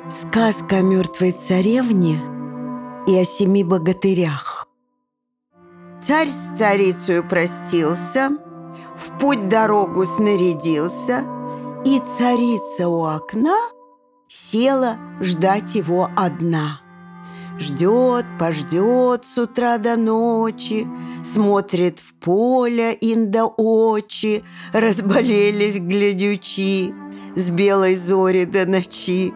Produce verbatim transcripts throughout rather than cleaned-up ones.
Сказка о мертвой царевне и о семи богатырях. Царь с царицей простился, в путь дорогу снарядился, и царица у окна села ждать его одна. Ждет, пождет с утра до ночи, смотрит в поле инда очи, разболелись глядючи с белой зори до ночи.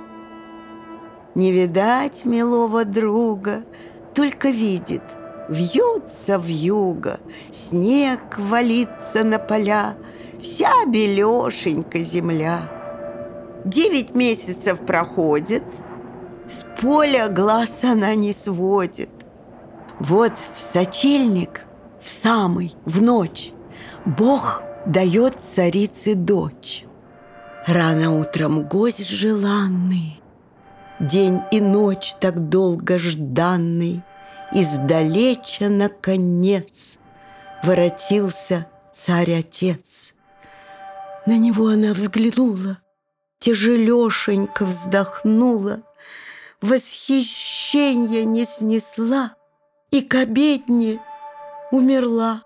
Не видать милого друга, только видит, вьется вьюга, снег валится на поля, вся белешенька земля. Девять месяцев проходит, с поля глаз она не сводит. Вот в сочельник, в самый, в ночь, Бог дает царице дочь. Рано утром гость желанный, день и ночь так долго жданный, издалеча, наконец, воротился царь-отец. На него она взглянула, тяжелешенько вздохнула, восхищенья не снесла и к обедне умерла.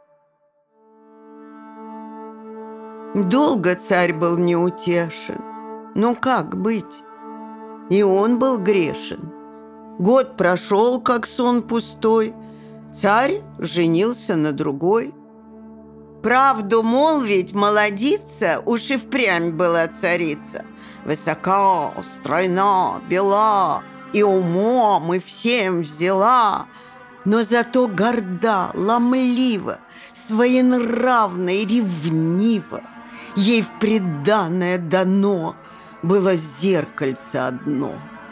Долго царь был неутешен. Ну как быть? И он был грешен. Год прошел, как сон пустой. Царь женился на другой. Правду молвить, молодица уж и впрямь была царица. Высока, стройна, бела, и умом, и всем взяла. Но зато горда, ломлива, своенравна и ревнива. Ей в приданое дано было зеркальце одно.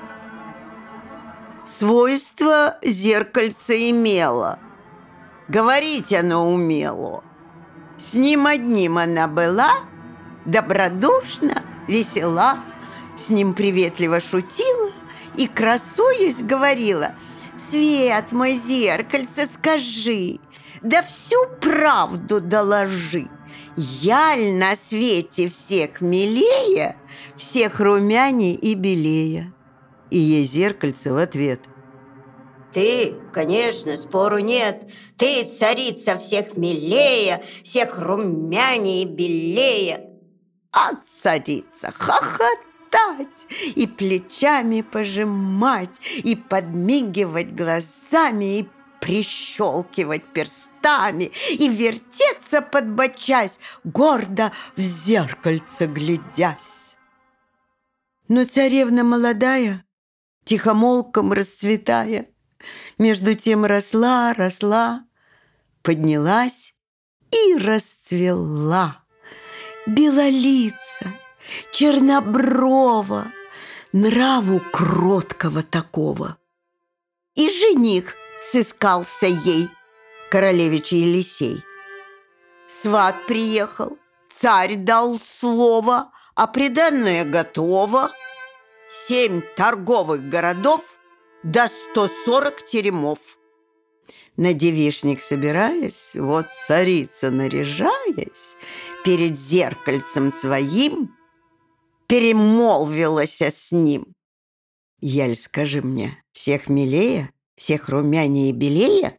Свойство зеркальце имело, говорить оно умело. С ним одним она была, добродушна, весела, с ним приветливо шутила и, красуясь, говорила: «Свет мой, зеркальце, скажи, да всю правду доложи. Яль на свете всех милее, всех румяней и белее». И ей зеркальце в ответ: «Ты, конечно, спору нет. Ты, царица, всех милее, всех румяней и белее». А царица хохотать и плечами пожимать, и подмигивать глазами, и прищелкивать перстами, и вертеться подбочась, гордо в зеркальце глядясь. Но царевна молодая, тихомолком расцветая, между тем росла, росла, поднялась и расцвела. Белолица, черноброва, нраву кроткого такого. И жених сыскался ей, королевич Елисей. Сват приехал, царь дал слово, а приданное готово. Семь торговых городов да сто сорок теремов. На девичник собираясь, вот царица, наряжаясь, перед зеркальцем своим перемолвилась с ним: «Яль, скажи мне, всех милее, всех румянее и белее?»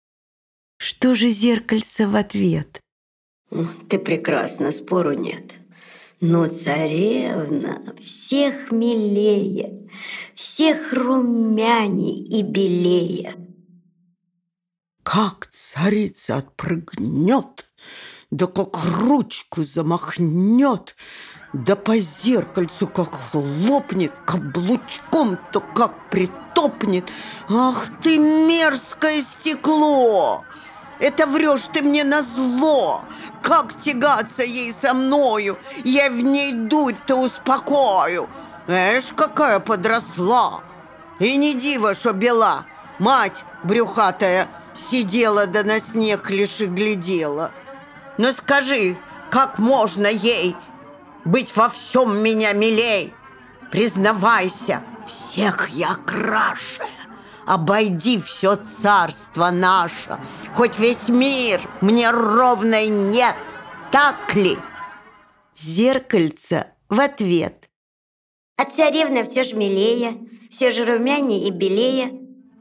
Что же зеркальце в ответ? «Ты прекрасна, спору нет. Но царевна всех милее, всех румяней и белее». Как царица отпрыгнет, да как ручку замахнет, да по зеркальцу как хлопнет, каблучком-то как притопнет. Ах ты, мерзкое стекло! Это врешь ты мне назло! Как тягаться ей со мною? Я в ней дуть-то успокою. Эш, какая подросла! И не диво, что бела, мать брюхатая сидела да на снег лишь и глядела. Но скажи, как можно ей быть во всем меня милей? Признавайся, всех я краше. Обойди все царство наше, хоть весь мир мне ровной нет, так ли?» Зеркальце в ответ: А царевна все ж милее, все же румянее и белее.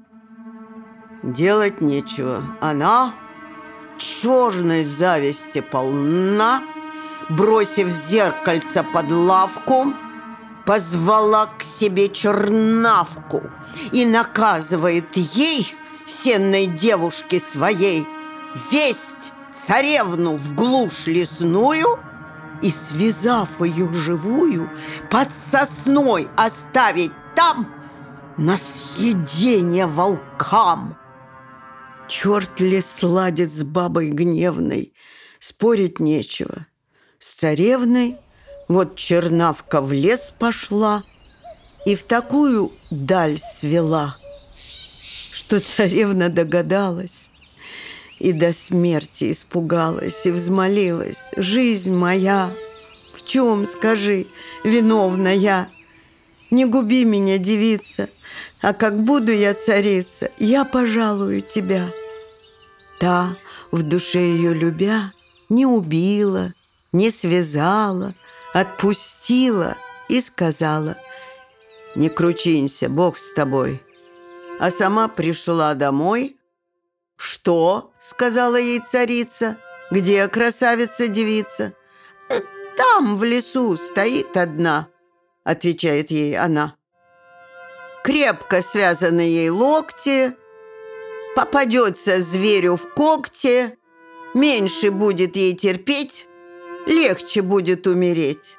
Делать нечего. Она черной зависти полна, бросив зеркальце под лавку, позвала к себе чернавку и наказывает ей, сенной девушке своей, весть царевну в глушь лесную и, связав ее живую, под сосной оставить там на съедение волкам. Черт ли сладит с бабой гневной, спорить нечего. С царевной вот чернавка в лес пошла и в такую даль свела, что царевна догадалась и до смерти испугалась и взмолилась: «Жизнь моя, в чем, скажи, виновна я? Не губи меня, девица, а как буду я царица, я пожалую тебя». Та, в душе ее любя, не убила, не связала, отпустила и сказала: «Не кручинься, Бог с тобой». А сама пришла домой. «Что?» — сказала ей царица. «Где красавица-девица?» «Там, в лесу, стоит одна», — отвечает ей она. Крепко связаны ей локти, попадется зверю в когти, меньше будет ей терпеть, легче будет умереть.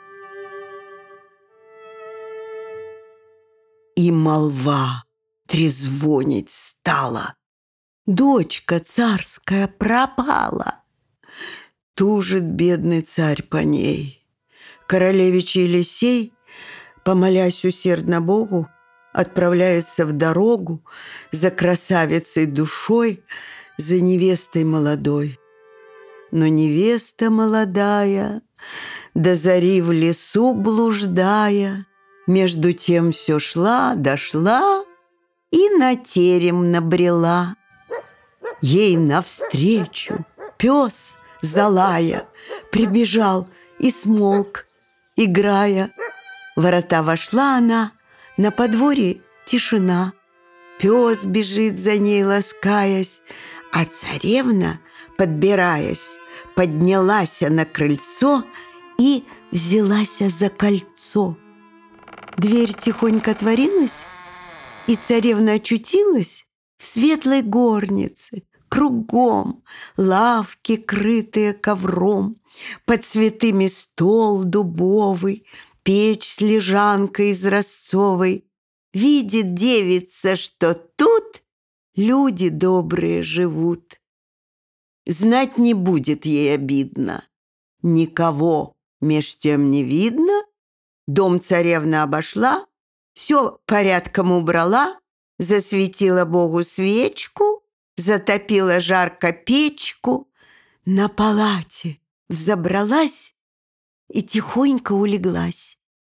И молва трезвонить стала: дочка царская пропала. Тужит бедный царь по ней. Королевич Елисей, помолясь усердно Богу, отправляется в дорогу за красавицей душой, за невестой молодой. Но невеста молодая, до зари в лесу блуждая, между тем все шла, дошла и на терем набрела. Ей навстречу пес, залая, прибежал и смолк, играя. В ворота вошла она, на подворье тишина. Пес бежит за ней, ласкаясь, а царевна, подбираясь, поднялась на крыльцо и взялась за кольцо. Дверь тихонько отворилась, и царевна очутилась в светлой горнице. Кругом лавки, крытые ковром, под цветами стол дубовый, печь с лежанкой изразцовой. Видит девица, что тут люди добрые живут. Знать не будет ей обидно, никого меж тем не видно. Дом царевна обошла, все порядком убрала, засветила Богу свечку, затопила жарко печку, на палате взобралась и тихонько улеглась.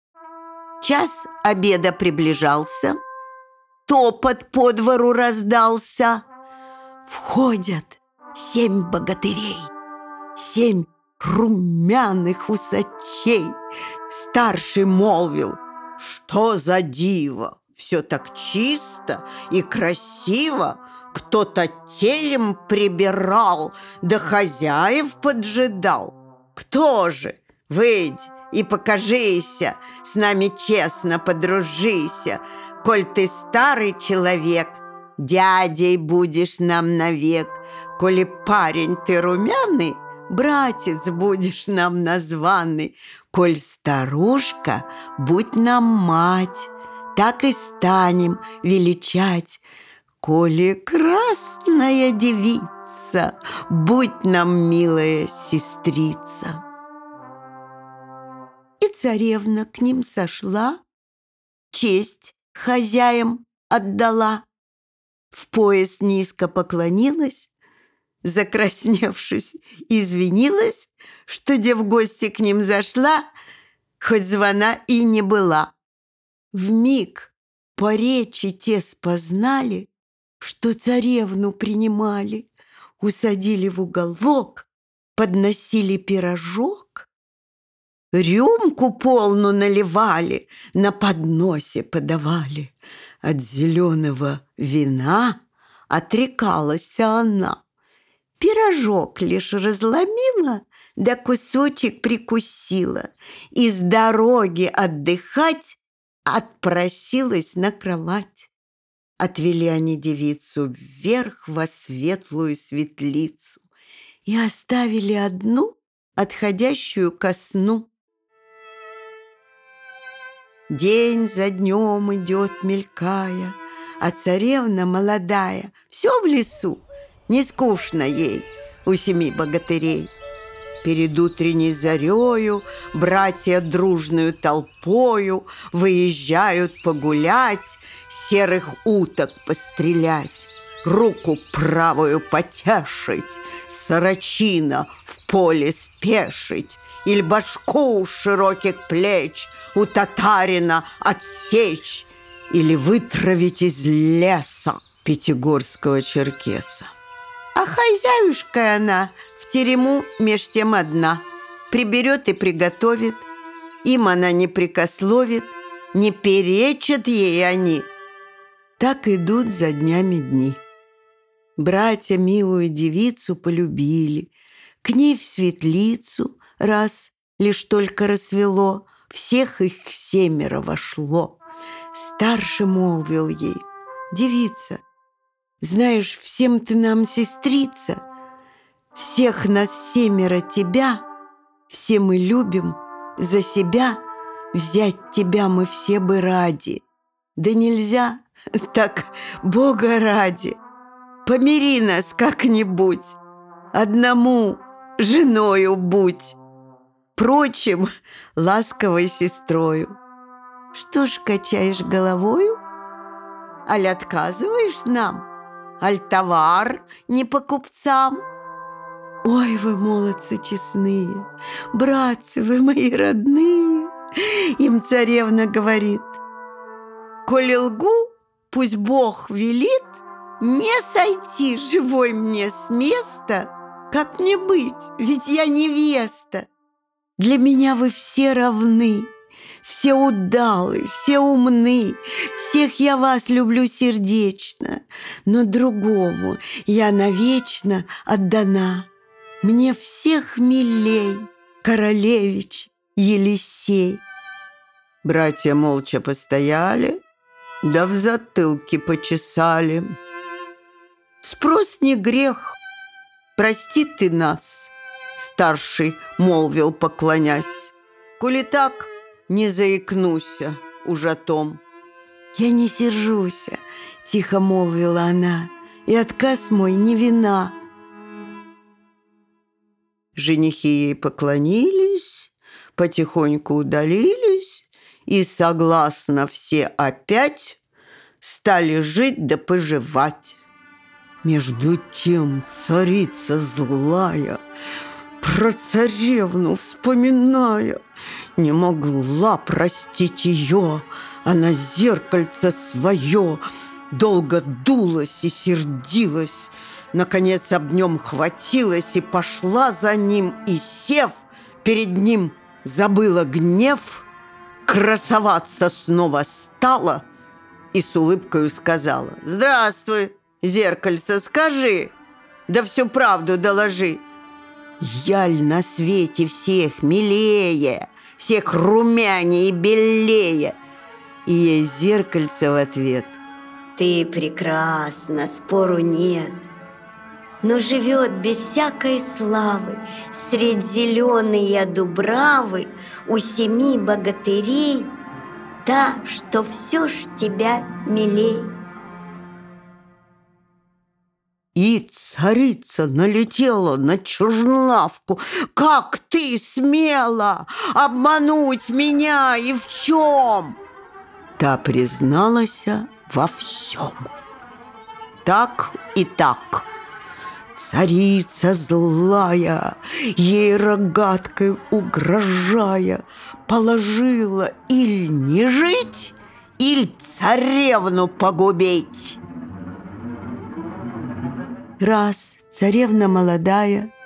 Час обеда приближался, топот по двору раздался. Входят семь богатырей, семь румяных усачей. Старший молвил: «Что за диво! Все так чисто и красиво! Кто-то телем прибирал, да хозяев поджидал. Кто же? Выйдь и покажися, с нами честно подружися. Коль ты старый человек, дядей будешь нам навек. Коли парень ты румяный, братец будешь нам названный. Коль старушка, будь нам мать, так и станем величать. Коли красная девица, будь нам милая сестрица». И царевна к ним сошла, честь хозяям отдала, в пояс низко поклонилась, закрасневшись, извинилась, что де в гости к ним зашла, хоть звона и не была. Вмиг по речи те спознали, что царевну принимали, усадили в уголок, подносили пирожок, Рюмку полну наливали, на подносе подавали. От зеленого вина отрекалась она. Пирожок лишь разломила, да кусочек прикусила, и с дороги отдыхать отпросилась на кровать. Отвели они девицу вверх во светлую светлицу и оставили одну, отходящую ко сну. День за днем идет, мелькая, а царевна молодая все в лесу, не скучно ей у семи богатырей. Перед утренней зарею братья дружную толпою выезжают погулять, серых уток пострелять, руку правую потешить, сорочина в поле спешить, или башку у широких плеч у татарина отсечь, или вытравить из леса пятигорского черкеса. А хозяюшка она в терему меж тем одна, приберет и приготовит, им она не прикословит, не перечат ей они. Так идут за днями дни. Братья милую девицу полюбили, к ней в светлицу, раз лишь только рассвело, всех их семеро вошло. Старший молвил ей: девица, знаешь, всем ты нам сестрица, всех нас семеро тебя, все мы любим за себя, взять тебя мы все бы ради. Да нельзя, так Бога ради, помири нас как-нибудь, одному женою будь, прочим ласковой сестрою. Что ж качаешь головою? Аль отказываешь нам? Аль товар не по купцам? Ой, вы, молодцы честные, братцы вы мои родные, им царевна говорит: коли лгу, пусть Бог велит не сойти живой мне с места. Как мне быть, ведь я невеста? Для меня вы все равны, все удалы, все умны, всех я вас люблю сердечно, но другому я навечно отдана. Мне всех милей королевич Елисей. Братья молча постояли, да в затылке почесали. Спрос не грех, прости ты нас, старший молвил, поклонясь. Коли так, не заикнуся уж о том. Я не сержусь, тихо молвила она, и отказ мой не вина. Женихи ей поклонились, потихоньку удалились, и согласно все опять стали жить да поживать. Между тем царица злая, про царевну вспоминая, не могла простить ее. Она зеркальце свое долго дулась и сердилась, наконец об нем хватилась и пошла за ним, и, сев перед ним, забыла гнев, красоваться снова стала и с улыбкою сказала: «Здравствуй, зеркальце, скажи, да всю правду доложи. Яль на свете всех милее, всех румянее и белее?» И ей зеркальце в ответ: ты прекрасна, спору нет, но живет без всякой славы средь зеленой дубравы у семи богатырей та, что все ж тебя милей. И царица налетела на чернавку: «Как ты смела обмануть меня и в чем?» Та призналась во всем. Так и так. Царица злая, ей рогаткой угрожая, положила иль не жить, иль царевну погубить. Раз царевна молодая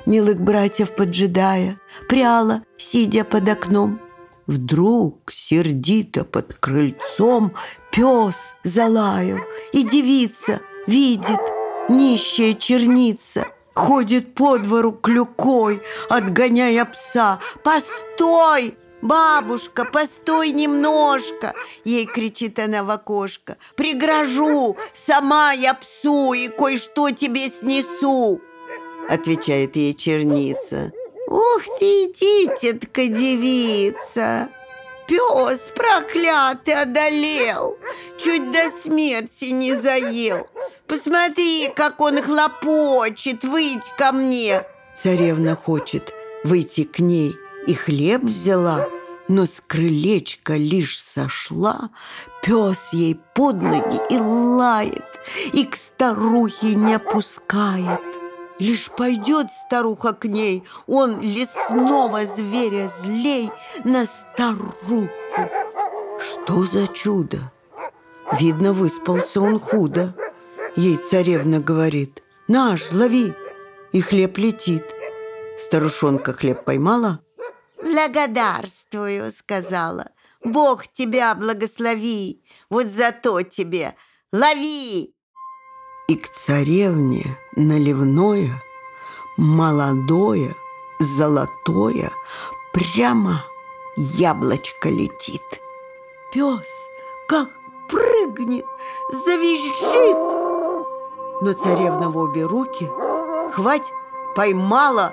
милых братьев поджидая, пряла, сидя под окном. Вдруг сердито под крыльцом пес залаял, и девица видит, нищая черница ходит по двору клюкой, отгоняя пса. «Постой, бабушка, постой немножко!» Ей кричит она в окошко. «Пригрожу, сама я псу и кое-что тебе снесу!» Отвечает ей черница. «Ух ты, дитятка девица! Пес проклятый одолел, чуть до смерти не заел. Посмотри, как он хлопочет, выйдь ко мне!» Царевна хочет выйти к ней и хлеб взяла, но с крылечка лишь сошла, пес ей под ноги и лает, и к старухе не пускает. Лишь пойдет старуха к ней, он лесного зверя злей на старуху. Что за чудо? Видно, выспался он худо. Ей царевна говорит: «Наш, лови!» И хлеб летит. Старушонка хлеб поймала. «Благодарствую», — сказала. «Бог тебя благослови, вот зато тебе лови!» И к царевне наливное, молодое, золотое, прямо яблочко летит. Пес как прыгнет, завизжит. Но царевна в обе руки хвать поймала.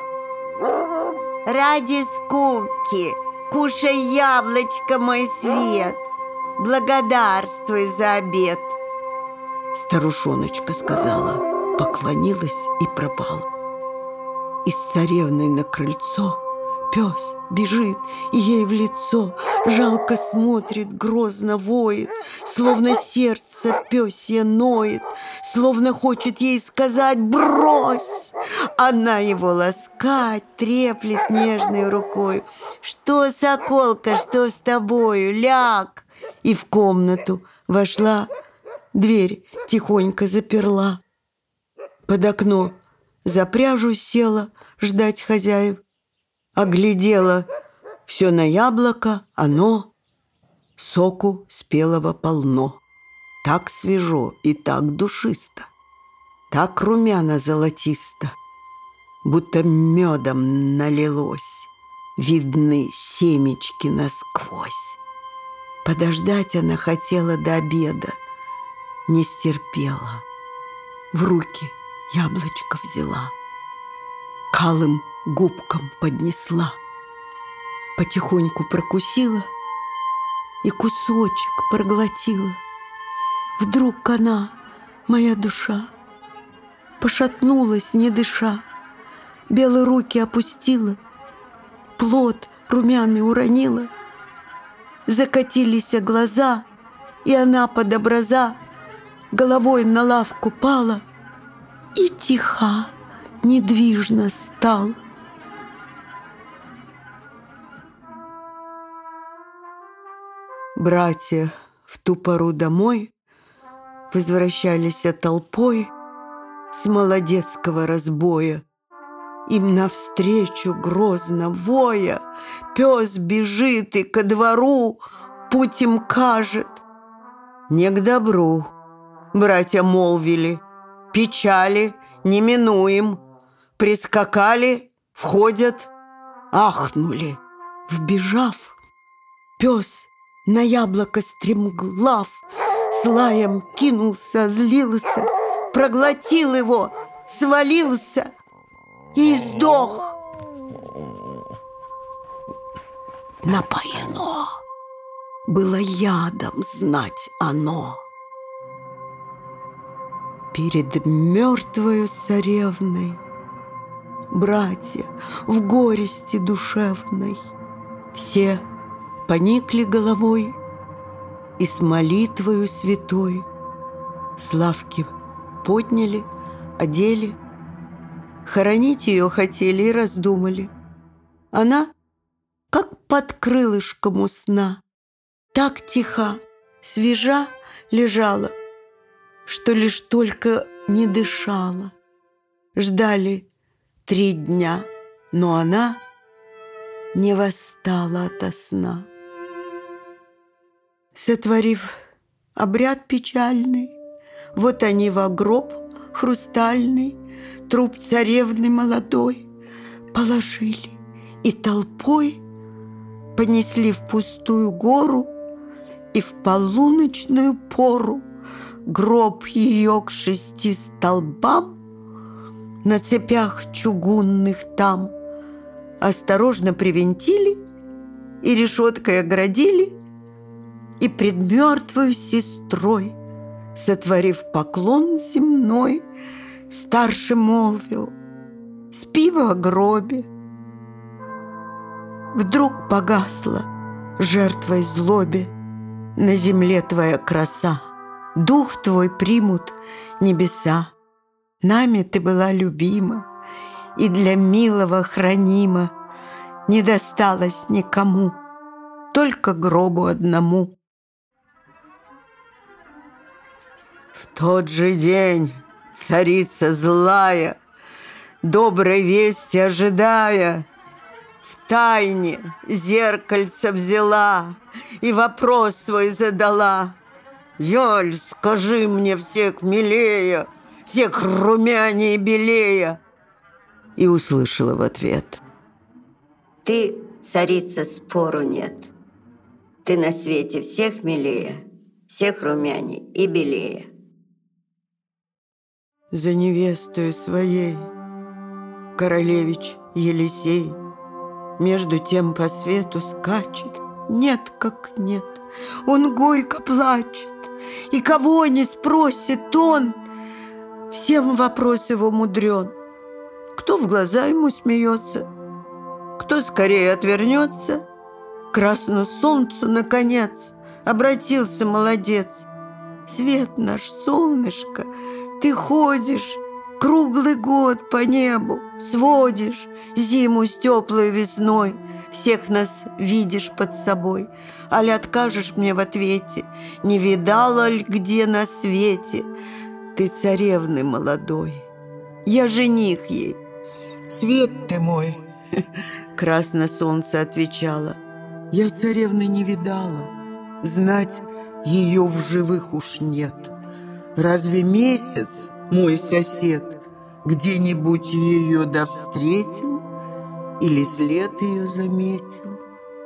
«Ради скуки кушай яблочко, мой свет, благодарствуй за обед». Старушоночка сказала, поклонилась и пропала. И с царевной на крыльцо пес бежит, и ей в лицо жалко смотрит, грозно воет, словно сердце пёсье ноет, словно хочет ей сказать: «Брось!» Она его ласкать, треплет нежной рукой. «Что, соколка, что с тобою? Ляг!» И в комнату вошла, дверь тихонько заперла. Под окно за пряжу села ждать хозяев. Оглядела все на яблоко, оно соку спелого полно. Так свежо и так душисто, так румяно золотисто, будто медом налилось, видны семечки насквозь. Подождать она хотела до обеда, не стерпела. В руки яблочко взяла, калым губкам поднесла, потихоньку прокусила и кусочек проглотила. Вдруг она, моя душа, пошатнулась, не дыша, белые руки опустила, плод румяный уронила, закатились глаза, и она под образа головой на лавку пала и тиха, недвижно стал. Братья в ту пору домой возвращались толпой с молодецкого разбоя. Им навстречу грозно воя пес бежит и ко двору путь им кажет. Не к добру, братья молвили, печали не минуем. Прискакали, входят, ахнули. Вбежав, пес на яблоко стремглав с лаем кинулся, злился, проглотил его, свалился и сдох. Напоено было ядом, знать оно. Перед мертвою царевной братья в горести душевной все поникли головой и с молитвою святой с лавки подняли, одели, хоронить ее хотели и раздумали. Она, как под крылышком у сна, так тиха, свежа лежала, что лишь только не дышала. Ждали три дня, но она не восстала ото сна. Сотворив обряд печальный, вот они во гроб хрустальный труп царевны молодой положили и толпой понесли в пустую гору, и в полуночную пору гроб ее к шести столбам на цепях чугунных там осторожно привинтили и решеткой оградили, и пред мертвою сестрой, сотворив поклон земной, старше молвил: «Спи во гробе». Вдруг погасла жертвой злобе на земле твоя краса, дух твой примут небеса. Нами ты была любима и для милого хранима, не досталось никому, только гробу одному. В тот же день царица злая, доброй вести ожидая, в тайне зеркальце взяла и вопрос свой задала: «Ёль, скажи мне всех милее, всех румянее и белее». И услышала в ответ: Ты, царица, спору нет. Ты на свете всех милее, всех румяней и белее. За невестою своей королевич Елисей между тем по свету скачет. Нет, как нет, он горько плачет, и кого не спросит он, всем вопрос его мудрен. Кто в глаза ему смеется, кто скорее отвернется, к красному солнцу, наконец, обратился молодец. Свет наш, солнышко, ты ходишь круглый год по небу, сводишь зиму с теплой весной, всех нас видишь под собой. Али откажешь мне в ответе, не видала ли где на свете ты царевны молодой? Я жених ей. Свет ты мой, красно солнце отвечало, я царевны не видала, знать ее в живых уж нет. Разве месяц, мой сосед, где-нибудь ее да встретил или след ее заметил?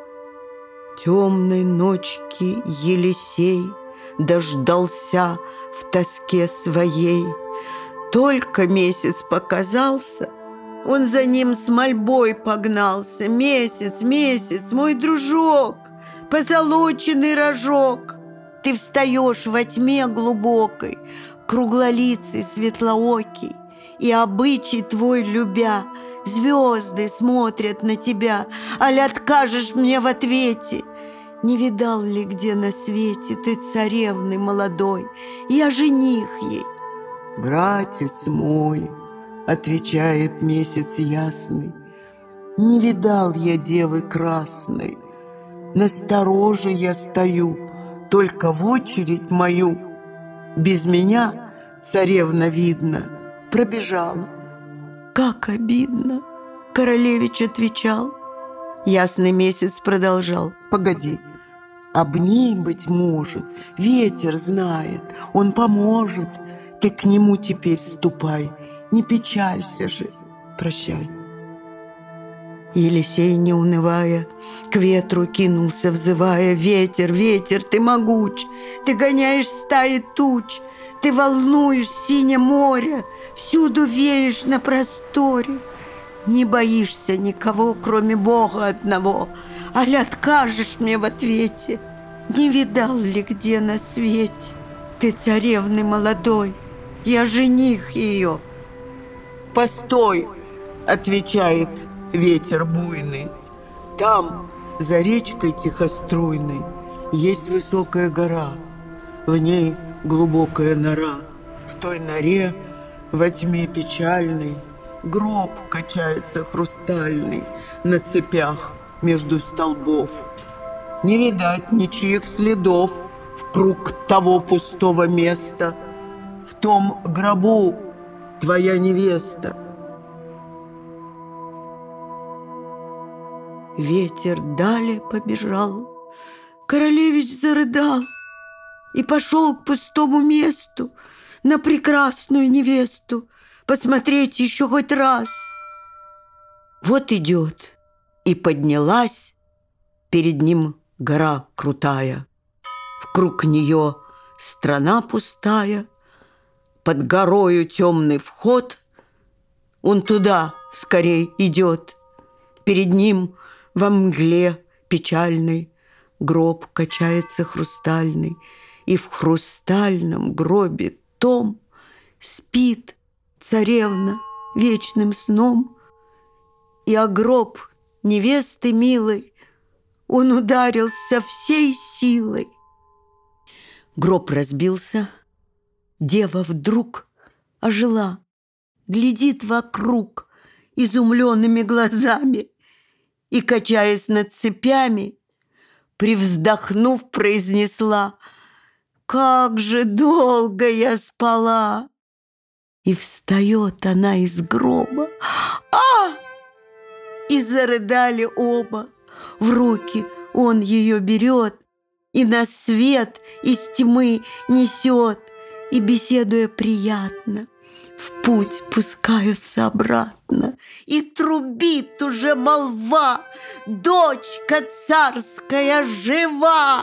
Темной ночки Елисей дождался в тоске своей. Только месяц показался, он за ним с мольбой погнался. Месяц, месяц, мой дружок, позолоченный рожок, ты встаешь во тьме глубокой, круглолицый, светлоокий, и обычай твой любя, звезды смотрят на тебя, аль откажешь мне в ответе? Не видал ли где на свете ты царевны молодой? Я жених ей. Братец мой, отвечает месяц ясный, не видал я девы красной. Настороже я стою, только в очередь мою без меня царевна, видно, пробежала. Как обидно, королевич отвечал. Ясный месяц продолжал: погоди, об ней, быть может, ветер знает, он поможет. Ты к нему теперь ступай, не печалься же, прощай. Елисей, не унывая, к ветру кинулся, взывая: ветер, ветер, ты могуч, ты гоняешь стаи туч, ты волнуешь синее море, всюду веешь на просторе. Не боишься никого, кроме Бога одного, аль откажешь мне в ответе? Не видал ли где на свете ты царевны молодой? Я жених ее. Постой, отвечает ветер буйный, там, за речкой тихоструйной, есть высокая гора, в ней глубокая нора. В той норе во тьме печальной гроб качается хрустальный на цепях между столбов. Не видать ничьих следов в круг того пустого места. В том гробу твоя невеста. ветер далее побежал. Королевич зарыдал и пошел к пустому месту на прекрасную невесту посмотреть еще хоть раз. Вот идет, и поднялась перед ним гора крутая. Вкруг нее страна пустая, под горою темный вход. Он туда скорей идет. Перед ним во мгле печальной гроб качается хрустальный, и в хрустальном гробе том спит царевна вечным сном. И о гроб невесты милой он ударился всей силой. Гроб разбился, дева вдруг ожила, глядит вокруг изумленными глазами и, качаясь над цепями, привздохнув, произнесла: «Как же долго я спала!» И встает она из гроба. А! И зарыдали оба. В руки он ее берет и на свет из тьмы несет, и, беседуя приятно, в путь пускаются обратно. И трубит уже молва: дочка царская жива!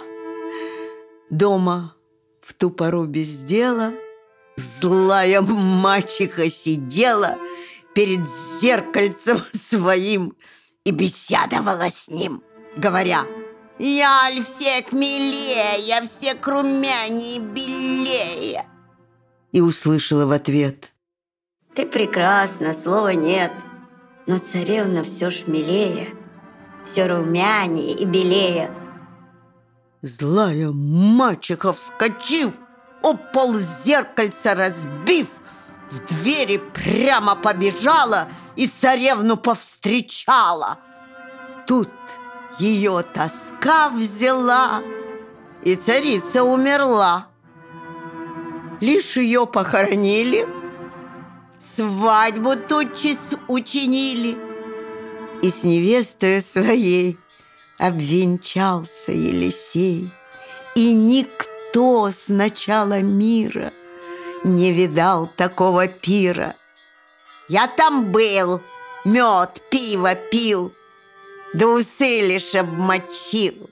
Дома в ту пору без дела злая мачеха сидела перед зеркальцем своим и беседовала с ним, говоря: «Я ль всех милее, всех румяней белее?» И услышала в ответ: «Ты прекрасна, слова нет, но царевна все ж милее, все румянее и белее». Злая мачеха, вскочив, об пол зеркальца разбив, в двери прямо побежала и царевну повстречала. Тут ее тоска взяла, и царица умерла. Лишь ее похоронили, свадьбу тотчас учинили, и с невестой своей обвенчался Елисей. И никто с начала мира не видал такого пира. Я там был, мед, пиво пил, да усы лишь обмочил.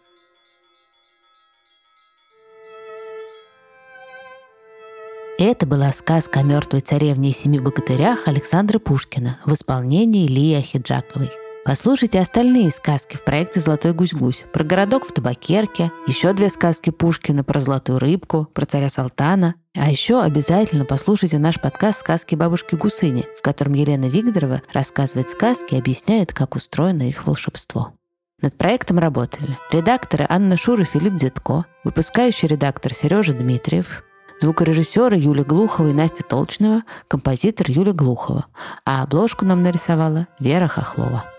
Это была сказка о мертвой царевне и семи богатырях Александра Пушкина в исполнении Лии Ахеджаковой. Послушайте остальные сказки в проекте «Золотой гусь-гусь» про городок в табакерке, еще две сказки Пушкина про золотую рыбку, про царя Салтана. А еще обязательно послушайте наш подкаст «Сказки бабушки Гусыни», в котором Елена Вигдорова рассказывает сказки и объясняет, как устроено их волшебство. Над проектом работали редакторы Анна Шур и Филипп Дзятко, выпускающий редактор Сережа Дмитриев, звукорежиссеры Юлия Глухова и Настя Толчнева, композитор Юлия Глухова, а обложку нам нарисовала Вера Хохлова.